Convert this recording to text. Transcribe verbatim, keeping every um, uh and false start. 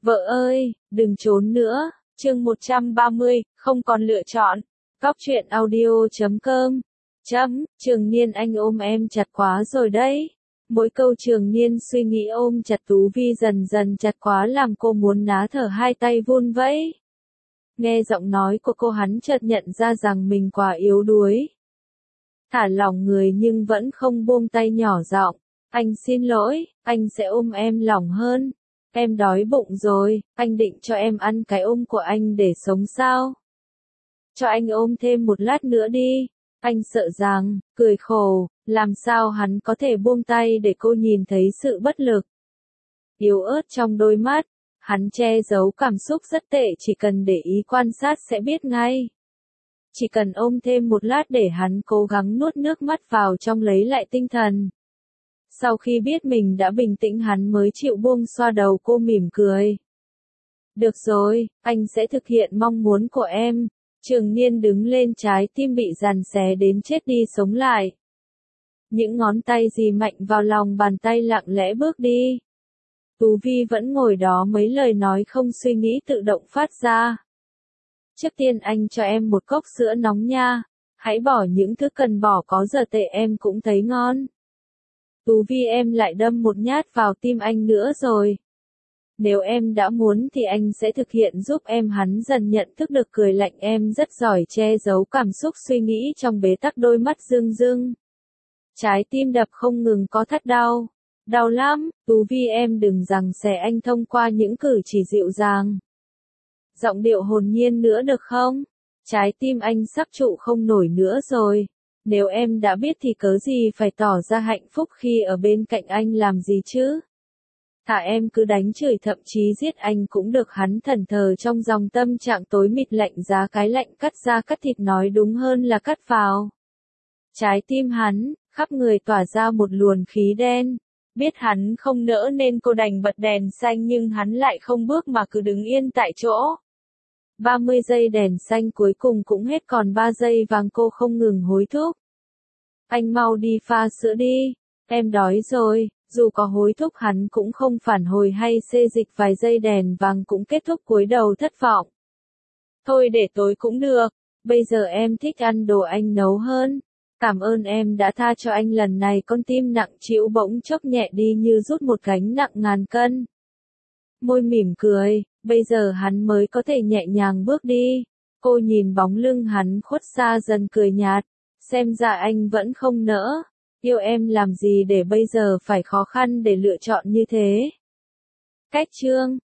Vợ ơi, đừng trốn nữa. Chương một trăm ba mươi, không còn lựa chọn. Góc truyện audio chấm com. Chấm, Trường Niên anh ôm em chặt quá rồi đấy. Mỗi câu Trường Niên suy nghĩ ôm chặt Tú Vi dần dần chặt quá làm cô muốn ná thở hai tay vun vẫy. Nghe giọng nói của cô hắn chợt nhận ra rằng mình quá yếu đuối. Thả lỏng người nhưng vẫn không buông tay nhỏ giọng. Anh xin lỗi, anh sẽ ôm em lỏng hơn. Em đói bụng rồi, anh định cho em ăn cái ôm của anh để sống sao? Cho anh ôm thêm một lát nữa đi. Anh sợ rằng, cười khổ, làm sao hắn có thể buông tay để cô nhìn thấy sự bất lực. Yếu ớt trong đôi mắt, hắn che giấu cảm xúc rất tệ, chỉ cần để ý quan sát sẽ biết ngay. Chỉ cần ôm thêm một lát để hắn cố gắng nuốt nước mắt vào trong lấy lại tinh thần. Sau khi biết mình đã bình tĩnh hắn mới chịu buông xoa đầu cô mỉm cười. Được rồi, anh sẽ thực hiện mong muốn của em. Trường Niên đứng lên, trái tim bị giằng xé đến chết đi sống lại. Những ngón tay dì mạnh vào lòng bàn tay lặng lẽ bước đi. Tú Vi vẫn ngồi đó, mấy lời nói không suy nghĩ tự động phát ra. Trước tiên anh cho em một cốc sữa nóng nha. Hãy bỏ những thứ cần bỏ, có giờ tệ em cũng thấy ngon. Tú Vi, em lại đâm một nhát vào tim anh nữa rồi. Nếu em đã muốn thì anh sẽ thực hiện giúp em. Hắn dần nhận thức được cười lạnh, em rất giỏi che giấu cảm xúc suy nghĩ trong bế tắc, đôi mắt rưng rưng. Trái tim đập không ngừng, có thắt đau. Đau lắm, Tú Vi em đừng giằng xé anh thông qua những cử chỉ dịu dàng. Giọng điệu hồn nhiên nữa được không? Trái tim anh sắp trụ không nổi nữa rồi. Nếu em đã biết thì cớ gì phải tỏ ra hạnh phúc khi ở bên cạnh anh làm gì chứ? Thả em cứ đánh chửi, thậm chí giết anh cũng được. Hắn thẫn thờ trong dòng tâm trạng tối mịt, lạnh giá cái lạnh cắt da cắt thịt, nói đúng hơn là cắt vào. Trái tim hắn, khắp người tỏa ra một luồng khí đen. Biết hắn không nỡ nên cô đành bật đèn xanh, nhưng hắn lại không bước mà cứ đứng yên tại chỗ. ba mươi giây đèn xanh cuối cùng cũng hết, còn ba giây vàng, cô không ngừng hối thúc. Anh mau đi pha sữa đi, em đói rồi. Dù có hối thúc hắn cũng không phản hồi hay xê dịch, vài giây đèn vàng cũng kết thúc, cúi đầu thất vọng. Thôi để tối cũng được, bây giờ em thích ăn đồ anh nấu hơn. Cảm ơn em đã tha cho anh lần này. Con tim nặng trĩu bỗng chốc nhẹ đi như rút một gánh nặng ngàn cân. Môi mỉm cười, bây giờ hắn mới có thể nhẹ nhàng bước đi. Cô nhìn bóng lưng hắn khuất xa dần, cười nhạt. Xem ra anh vẫn không nỡ. Yêu em làm gì để bây giờ phải khó khăn để lựa chọn như thế. Cách chương